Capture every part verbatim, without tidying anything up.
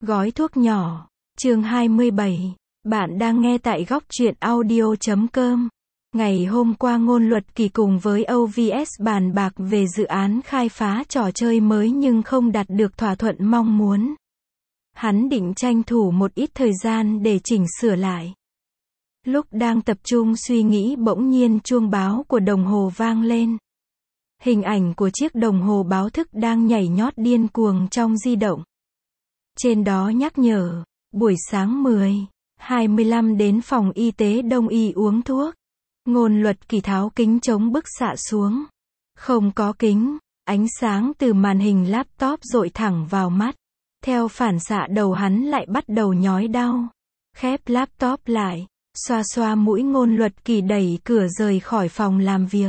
Gói thuốc nhỏ, chương hai mươi bảy. Bạn đang nghe tại góc truyện audio chấm com. Ngày hôm qua Ngôn Luật Kỳ cùng với o vê ét bàn bạc về dự án khai phá trò chơi mới nhưng không đạt được thỏa thuận mong muốn. Hắn định tranh thủ một ít thời gian để chỉnh sửa lại. Lúc đang tập trung suy nghĩ bỗng nhiên chuông báo của đồng hồ vang lên. Hình ảnh của chiếc đồng hồ báo thức đang nhảy nhót điên cuồng trong di động. Trên đó nhắc nhở, buổi sáng mười, hai mươi lăm đến phòng y tế Đông y uống thuốc. Ngôn Luật Kỳ tháo kính chống bức xạ xuống. Không có kính, ánh sáng từ màn hình laptop dội thẳng vào mắt. Theo phản xạ đầu hắn lại bắt đầu nhói đau. Khép laptop lại, xoa xoa mũi Ngôn Luật Kỳ đẩy cửa rời khỏi phòng làm việc.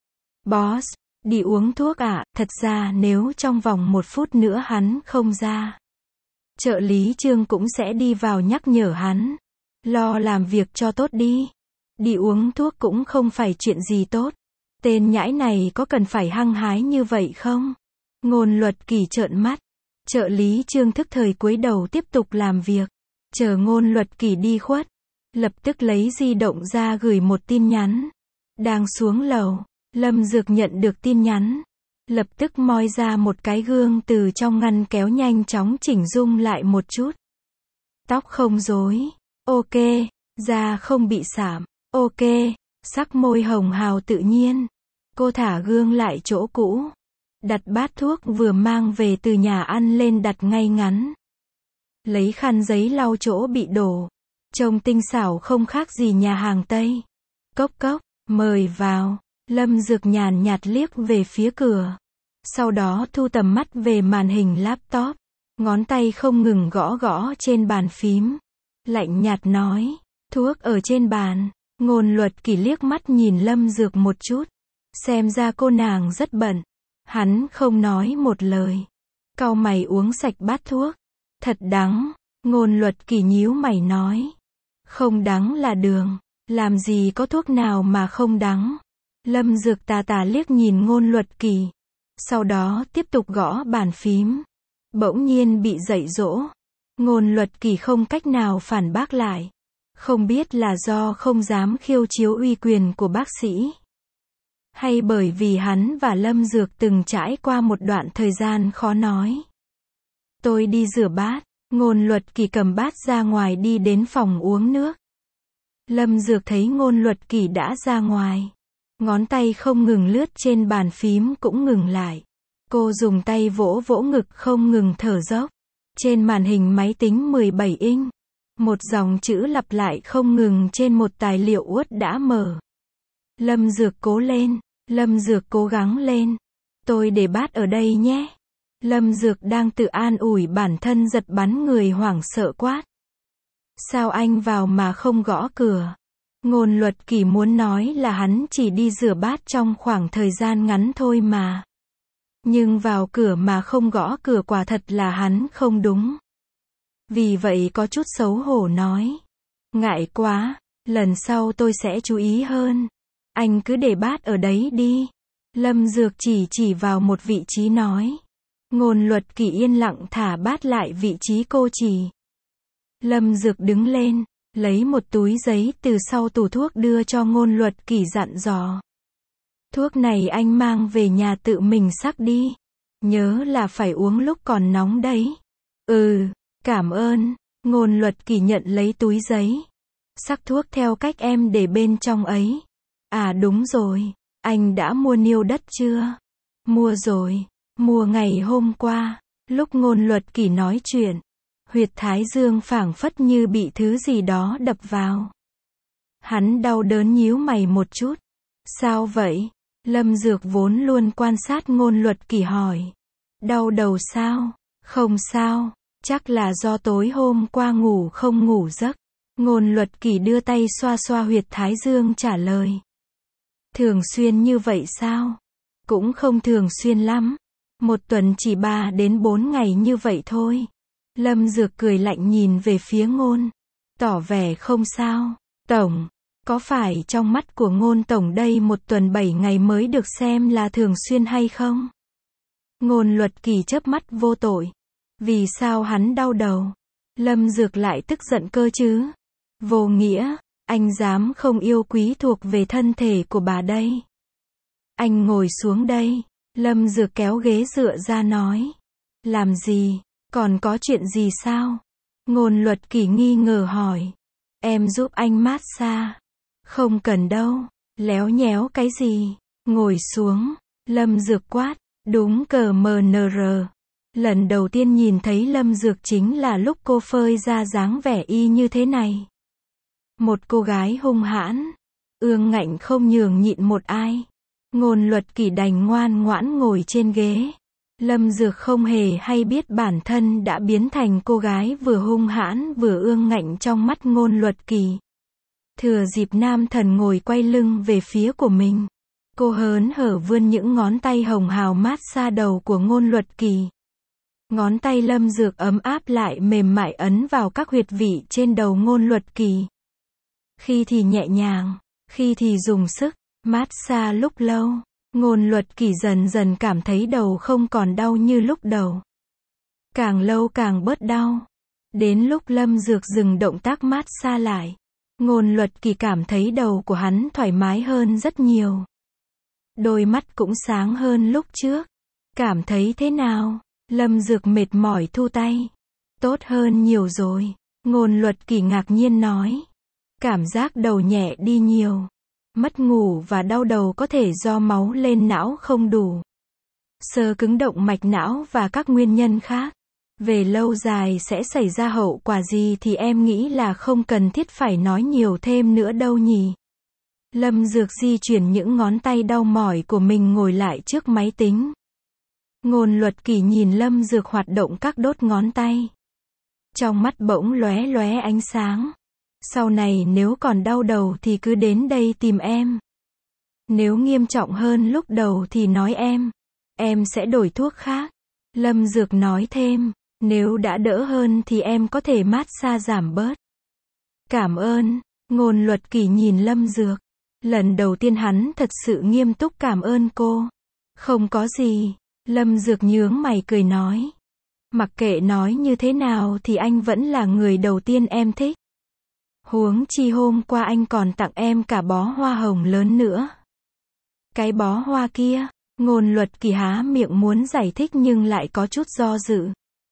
Boss, đi uống thuốc ạ, à? Thật ra nếu trong vòng một phút nữa hắn không ra, trợ lý Trương cũng sẽ đi vào nhắc nhở hắn. Lo làm việc cho tốt đi. Đi uống thuốc cũng không phải chuyện gì tốt. Tên nhãi này có cần phải hăng hái như vậy không? Ngôn Luật Kỳ trợn mắt. Trợ lý Trương thức thời cúi đầu tiếp tục làm việc. Chờ Ngôn Luật Kỳ đi khuất, lập tức lấy di động ra gửi một tin nhắn. Đang xuống lầu, Lâm Dược nhận được tin nhắn. Lập tức moi ra một cái gương từ trong ngăn kéo nhanh chóng chỉnh dung lại một chút. Tóc không rối, ok. Da không bị sạm, ok. Sắc môi hồng hào tự nhiên. Cô thả gương lại chỗ cũ. Đặt bát thuốc vừa mang về từ nhà ăn lên đặt ngay ngắn. Lấy khăn giấy lau chỗ bị đổ. Trông tinh xảo không khác gì nhà hàng Tây. Cốc cốc, mời vào. Lâm Dược nhàn nhạt liếc về phía cửa. Sau đó thu tầm mắt về màn hình laptop. Ngón tay không ngừng gõ gõ trên bàn phím. Lạnh nhạt nói, thuốc ở trên bàn. Ngôn Luật Kỳ liếc mắt nhìn Lâm Dược một chút. Xem ra cô nàng rất bận. Hắn không nói một lời. Cau mày uống sạch bát thuốc. Thật đắng. Ngôn Luật Kỳ nhíu mày nói. Không đắng là đường. Làm gì có thuốc nào mà không đắng. Lâm Dược tà tà liếc nhìn Ngôn Luật Kỳ. Sau đó tiếp tục gõ bàn phím. Bỗng nhiên bị dạy dỗ. Ngôn Luật Kỳ không cách nào phản bác lại. Không biết là do không dám khiêu chiếu uy quyền của bác sĩ, hay bởi vì hắn và Lâm Dược từng trải qua một đoạn thời gian khó nói. Tôi đi rửa bát. Ngôn Luật Kỳ cầm bát ra ngoài đi đến phòng uống nước. Lâm Dược thấy Ngôn Luật Kỳ đã ra ngoài. Ngón tay không ngừng lướt trên bàn phím cũng ngừng lại. Cô dùng tay vỗ vỗ ngực không ngừng thở dốc. Trên màn hình máy tính mười bảy inch, một dòng chữ lặp lại không ngừng trên một tài liệu uất đã mở. Lâm Dược cố lên. Lâm Dược cố gắng lên. Tôi để bát ở đây nhé. Lâm Dược đang tự an ủi bản thân giật bắn người hoảng sợ quát. Sao anh vào mà không gõ cửa? Ngôn Luật Kỳ muốn nói là hắn chỉ đi rửa bát trong khoảng thời gian ngắn thôi mà. Nhưng vào cửa mà không gõ cửa quả thật là hắn không đúng. Vì vậy có chút xấu hổ nói. Ngại quá, lần sau tôi sẽ chú ý hơn. Anh cứ để bát ở đấy đi. Lâm Dược chỉ chỉ vào một vị trí nói. Ngôn Luật Kỳ yên lặng thả bát lại vị trí cô chỉ. Lâm Dược đứng lên, lấy một túi giấy từ sau tủ thuốc đưa cho Ngôn Luật Kỳ dặn dò. Thuốc này anh mang về nhà tự mình sắc đi. Nhớ là phải uống lúc còn nóng đấy. Ừ, cảm ơn. Ngôn Luật Kỳ nhận lấy túi giấy. Sắc thuốc theo cách em để bên trong ấy. À đúng rồi, anh đã mua niêu đất chưa? Mua rồi, mua ngày hôm qua. Lúc Ngôn Luật Kỳ nói chuyện, huyệt thái dương phảng phất như bị thứ gì đó đập vào. Hắn đau đớn nhíu mày một chút. Sao vậy? Lâm Dược vốn luôn quan sát Ngôn Luật Kỳ hỏi. Đau đầu sao? Không sao, chắc là do tối hôm qua ngủ không ngủ giấc. Ngôn Luật Kỳ đưa tay xoa xoa huyệt thái dương trả lời. Thường xuyên như vậy sao? Cũng không thường xuyên lắm. Một tuần chỉ ba đến bốn ngày như vậy thôi. Lâm Dược cười lạnh nhìn về phía Ngôn. Tỏ vẻ không sao. Tổng, có phải trong mắt của Ngôn Tổng đây một tuần bảy ngày mới được xem là thường xuyên hay không? Ngôn Luật Kỳ chớp mắt vô tội. Vì sao hắn đau đầu? Lâm Dược lại tức giận cơ chứ? Vô nghĩa, anh dám không yêu quý thuộc về thân thể của bà đây. Anh ngồi xuống đây. Lâm Dược kéo ghế dựa ra nói. Làm gì? Còn có chuyện gì sao? Ngôn Luật Kỳ nghi ngờ hỏi. Em giúp anh massage. Không cần đâu. Léo nhéo cái gì? Ngồi xuống. Lâm Dược quát. Đúng cờ mờ nờ rờ. Lần đầu tiên nhìn thấy Lâm Dược chính là lúc cô phơi ra dáng vẻ y như thế này. Một cô gái hung hãn, ương ngạnh không nhường nhịn một ai. Ngôn Luật Kỳ đành ngoan ngoãn ngồi trên ghế. Lâm Dược không hề hay biết bản thân đã biến thành cô gái vừa hung hãn vừa ương ngạnh trong mắt Ngôn Luật Kỳ. Thừa dịp nam thần ngồi quay lưng về phía của mình, cô hớn hở vươn những ngón tay hồng hào mát xa đầu của Ngôn Luật Kỳ. Ngón tay Lâm Dược ấm áp lại mềm mại ấn vào các huyệt vị trên đầu Ngôn Luật Kỳ. Khi thì nhẹ nhàng, khi thì dùng sức, mát xa lúc lâu, Ngôn Luật Kỳ dần dần cảm thấy đầu không còn đau như lúc đầu. Càng lâu càng bớt đau. Đến lúc Lâm Dược dừng động tác mát xa lại, Ngôn Luật Kỳ cảm thấy đầu của hắn thoải mái hơn rất nhiều. Đôi mắt cũng sáng hơn lúc trước. Cảm thấy thế nào? Lâm Dược mệt mỏi thu tay. Tốt hơn nhiều rồi. Ngôn Luật Kỳ ngạc nhiên nói. Cảm giác đầu nhẹ đi nhiều. Mất ngủ và đau đầu có thể do máu lên não không đủ, xơ cứng động mạch não và các nguyên nhân khác. Về lâu dài sẽ xảy ra hậu quả gì thì em nghĩ là không cần thiết phải nói nhiều thêm nữa đâu nhỉ. Lâm Dược di chuyển những ngón tay đau mỏi của mình ngồi lại trước máy tính. Ngôn Luật Kỳ nhìn Lâm Dược hoạt động các đốt ngón tay. Trong mắt bỗng lóe lóe ánh sáng. Sau này nếu còn đau đầu thì cứ đến đây tìm em. Nếu nghiêm trọng hơn lúc đầu thì nói em. Em sẽ đổi thuốc khác. Lâm Dược nói thêm. Nếu đã đỡ hơn thì em có thể massage giảm bớt. Cảm ơn. Ngôn Luật Kỳ nhìn Lâm Dược. Lần đầu tiên hắn thật sự nghiêm túc cảm ơn cô. Không có gì. Lâm Dược nhướng mày cười nói. Mặc kệ nói như thế nào thì anh vẫn là người đầu tiên em thích. Huống chi hôm qua anh còn tặng em cả bó hoa hồng lớn nữa. Cái bó hoa kia, Ngôn Luật Kỳ há miệng muốn giải thích nhưng lại có chút do dự.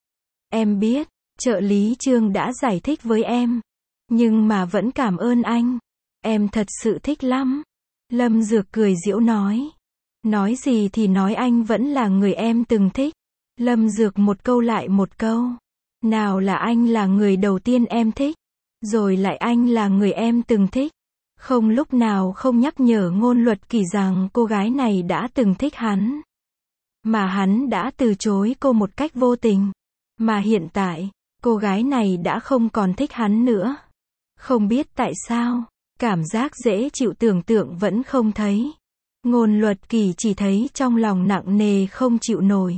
Em biết, trợ lý Trương đã giải thích với em. Nhưng mà vẫn cảm ơn anh. Em thật sự thích lắm. Lâm Dược cười giễu nói. Nói gì thì nói anh vẫn là người em từng thích. Lâm Dược một câu lại một câu. Nào là anh là người đầu tiên em thích. Rồi lại anh là người em từng thích. Không lúc nào không nhắc nhở Ngôn Luật Kỳ rằng cô gái này đã từng thích hắn. Mà hắn đã từ chối cô một cách vô tình. Mà hiện tại, cô gái này đã không còn thích hắn nữa. Không biết tại sao, cảm giác dễ chịu tưởng tượng vẫn không thấy. Ngôn Luật Kỳ chỉ thấy trong lòng nặng nề không chịu nổi.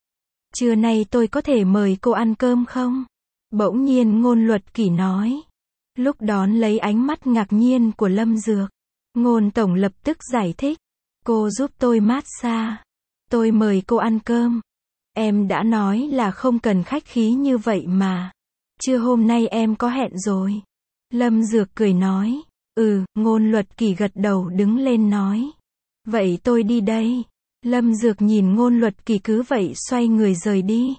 Trưa nay tôi có thể mời cô ăn cơm không? Bỗng nhiên Ngôn Luật Kỳ nói. Lúc đón lấy ánh mắt ngạc nhiên của Lâm Dược, Ngôn Tổng lập tức giải thích. Cô giúp tôi massage. Tôi mời cô ăn cơm. Em đã nói là không cần khách khí như vậy mà. Trưa hôm nay em có hẹn rồi. Lâm Dược cười nói. Ừ, Ngôn Luật Kỳ gật đầu đứng lên nói. Vậy tôi đi đây. Lâm Dược nhìn Ngôn Luật Kỳ cứ vậy xoay người rời đi.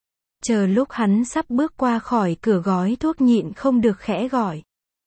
Chờ lúc hắn sắp bước qua khỏi cửa gói thuốc nhịn không được khẽ gọi.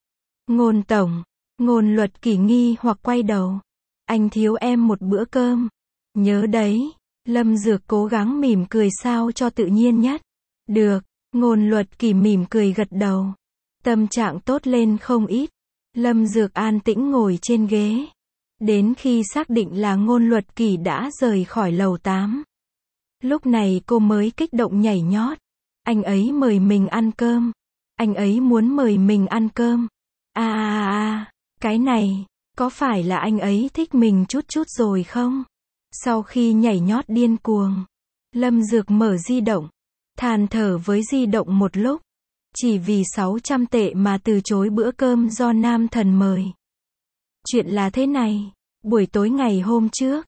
Ngôn Tổng. Ngôn Luật Kỳ nghi hoặc quay đầu. Anh thiếu em một bữa cơm. Nhớ đấy. Lâm Dược cố gắng mỉm cười sao cho tự nhiên nhất. Được. Ngôn Luật Kỳ mỉm cười gật đầu. Tâm trạng tốt lên không ít. Lâm Dược an tĩnh ngồi trên ghế. Đến khi xác định là Ngôn Luật Kỳ đã rời khỏi lầu tám. Lúc này cô mới kích động nhảy nhót. Anh ấy mời mình ăn cơm. Anh ấy muốn mời mình ăn cơm. À à à, cái này, có phải là anh ấy thích mình chút chút rồi không? Sau khi nhảy nhót điên cuồng, Lâm Dược mở di động, than thở với di động một lúc. Chỉ vì sáu trăm tệ mà từ chối bữa cơm do nam thần mời. Chuyện là thế này, buổi tối ngày hôm trước,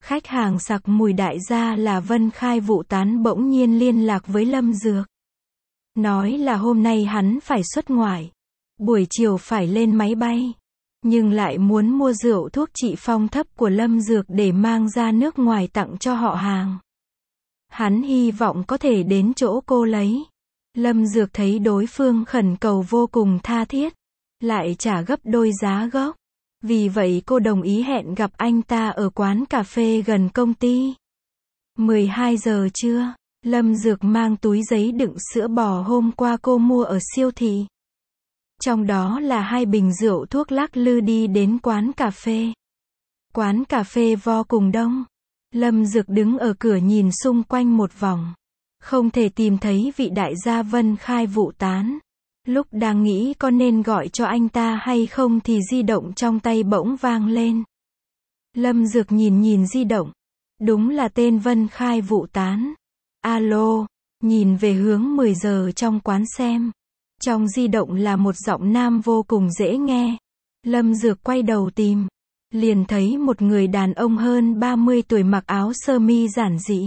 Khách hàng sặc mùi đại gia là Vân Khai Vụ Tán bỗng nhiên liên lạc với Lâm Dược. Nói là hôm nay hắn phải xuất ngoại. Buổi chiều phải lên máy bay. Nhưng lại muốn mua rượu thuốc trị phong thấp của Lâm Dược để mang ra nước ngoài tặng cho họ hàng. Hắn hy vọng có thể đến chỗ cô lấy. Lâm Dược thấy đối phương khẩn cầu vô cùng tha thiết. Lại trả gấp đôi giá gốc. Vì vậy cô đồng ý hẹn gặp anh ta ở quán cà phê gần công ty. mười hai giờ trưa, Lâm Dược mang túi giấy đựng sữa bò hôm qua cô mua ở siêu thị. Trong đó là hai bình rượu thuốc lắc lư đi đến quán cà phê. Quán cà phê vô cùng đông. Lâm Dược đứng ở cửa nhìn xung quanh một vòng. Không thể tìm thấy vị đại gia Vân Khai Vụ Tán. Lúc đang nghĩ có nên gọi cho anh ta hay không thì di động trong tay bỗng vang lên. Lâm Dược nhìn nhìn di động. Đúng là tên Vân Khai Vụ Tán. Alo, nhìn về hướng mười giờ trong quán xem. Trong di động là một giọng nam vô cùng dễ nghe. Lâm Dược quay đầu tìm. Liền thấy một người đàn ông hơn ba mươi tuổi mặc áo sơ mi giản dị.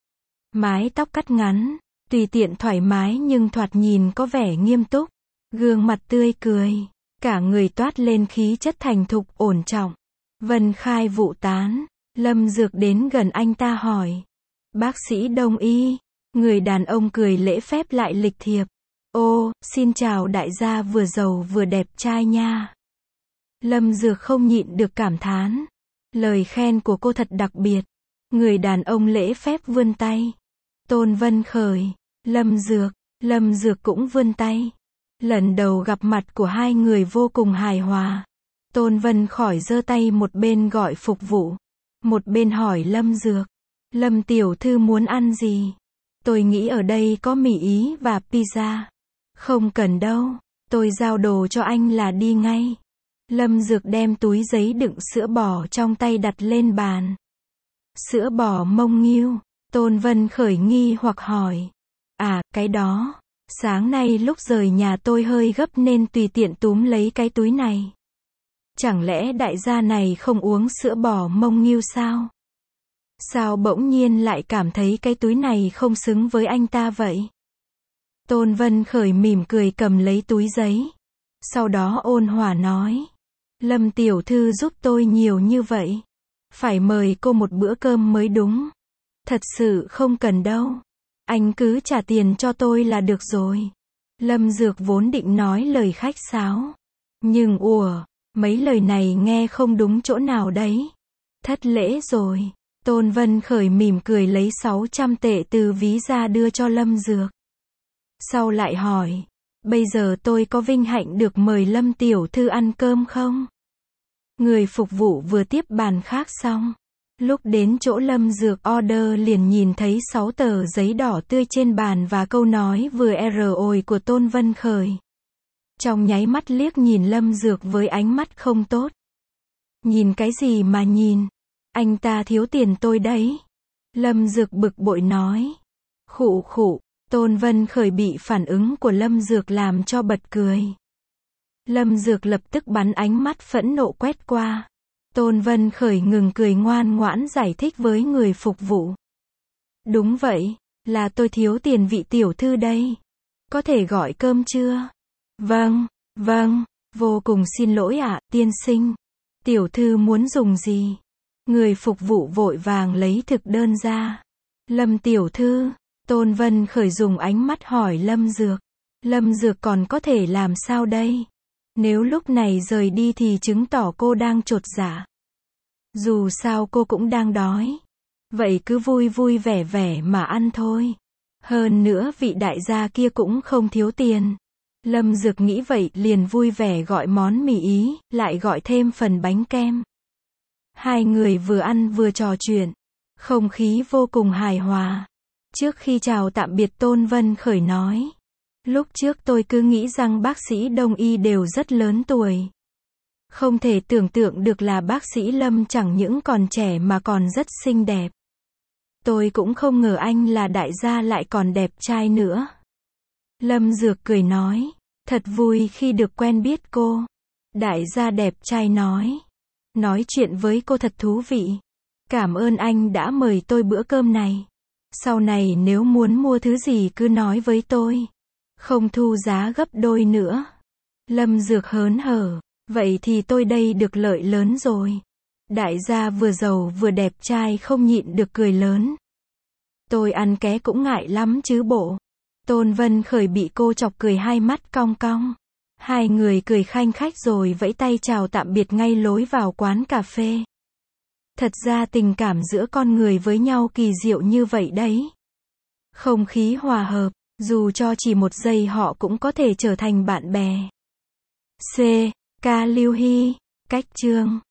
Mái tóc cắt ngắn, tùy tiện thoải mái nhưng thoạt nhìn có vẻ nghiêm túc. Gương mặt tươi cười. Cả người toát lên khí chất thành thục ổn trọng. Vân Khai Vụ Tán. Lâm Dược đến gần anh ta hỏi. Bác sĩ Đông y. Người đàn ông cười lễ phép lại lịch thiệp. Ô, xin chào đại gia vừa giàu vừa đẹp trai nha. Lâm Dược không nhịn được cảm thán. Lời khen của cô thật đặc biệt. Người đàn ông lễ phép vươn tay. Tôn Vân Khởi. Lâm Dược. Lâm Dược cũng vươn tay. Lần đầu gặp mặt của hai người vô cùng hài hòa. Tôn Vân Khởi giơ tay một bên gọi phục vụ. Một bên hỏi Lâm Dược. Lâm tiểu thư muốn ăn gì? Tôi nghĩ ở đây có mì Ý và pizza. Không cần đâu. Tôi giao đồ cho anh là đi ngay. Lâm Dược đem túi giấy đựng sữa bò trong tay đặt lên bàn. Sữa bò mông nghêu. Tôn Vân Khởi nghi hoặc hỏi. À, cái đó. Sáng nay lúc rời nhà tôi hơi gấp nên tùy tiện túm lấy cái túi này. Chẳng lẽ đại gia này không uống sữa bò mông nghêu sao? Sao bỗng nhiên lại cảm thấy cái túi này không xứng với anh ta vậy? Tôn Vân Khởi mỉm cười cầm lấy túi giấy. Sau đó ôn hòa nói. Lâm tiểu thư giúp tôi nhiều như vậy. Phải mời cô một bữa cơm mới đúng. Thật sự không cần đâu. Anh cứ trả tiền cho tôi là được rồi. Lâm Dược vốn định nói lời khách sáo. Nhưng ùa, mấy lời này nghe không đúng chỗ nào đấy. Thất lễ rồi. Tôn Vân Khởi mỉm cười lấy sáu trăm tệ từ ví ra đưa cho Lâm Dược. Sau lại hỏi. Bây giờ tôi có vinh hạnh được mời Lâm tiểu thư ăn cơm không? Người phục vụ vừa tiếp bàn khác xong. Lúc đến chỗ Lâm Dược order liền nhìn thấy sáu tờ giấy đỏ tươi trên bàn và câu nói vừa r ồi của Tôn Vân Khởi. Trong nháy mắt liếc nhìn Lâm Dược với ánh mắt không tốt. Nhìn cái gì mà nhìn? Anh ta thiếu tiền tôi đấy. Lâm Dược bực bội nói. Khụ khụ. Tôn Vân Khởi bị phản ứng của Lâm Dược làm cho bật cười. Lâm Dược lập tức bắn ánh mắt phẫn nộ quét qua. Tôn Vân Khởi ngừng cười ngoan ngoãn giải thích với người phục vụ. Đúng vậy, là tôi thiếu tiền vị tiểu thư đây. Có thể gọi cơm chưa? Vâng, vâng, vô cùng xin lỗi ạ, tiên sinh. Tiểu thư muốn dùng gì? Người phục vụ vội vàng lấy thực đơn ra. Lâm tiểu thư, Tôn Vân Khởi dùng ánh mắt hỏi Lâm Dược. Lâm Dược còn có thể làm sao đây? Nếu lúc này rời đi thì chứng tỏ cô đang chột dạ. Dù sao cô cũng đang đói. Vậy cứ vui vui vẻ vẻ mà ăn thôi. Hơn nữa vị đại gia kia cũng không thiếu tiền. Lâm Dược nghĩ vậy liền vui vẻ gọi món mì Ý, lại gọi thêm phần bánh kem. Hai người vừa ăn vừa trò chuyện. Không khí vô cùng hài hòa. Trước khi chào tạm biệt Tôn Vân Khởi nói. Lúc trước tôi cứ nghĩ rằng bác sĩ Đông y đều rất lớn tuổi. Không thể tưởng tượng được là bác sĩ Lâm chẳng những còn trẻ mà còn rất xinh đẹp. Tôi cũng không ngờ anh là đại gia lại còn đẹp trai nữa. Lâm Dược cười nói. Thật vui khi được quen biết cô. Đại gia đẹp trai nói. Nói chuyện với cô thật thú vị. Cảm ơn anh đã mời tôi bữa cơm này. Sau này nếu muốn mua thứ gì cứ nói với tôi. Không thu giá gấp đôi nữa. Lâm Dược hớn hở. Vậy thì tôi đây được lợi lớn rồi. Đại gia vừa giàu vừa đẹp trai không nhịn được cười lớn. Tôi ăn ké cũng ngại lắm chứ bộ. Tôn Vân Khởi bị cô chọc cười hai mắt cong cong. Hai người cười khanh khách rồi vẫy tay chào tạm biệt ngay lối vào quán cà phê. Thật ra tình cảm giữa con người với nhau kỳ diệu như vậy đấy. Không khí hòa hợp, dù cho chỉ một giây họ cũng có thể trở thành bạn bè. C. Ca Lưu Hy, cách chương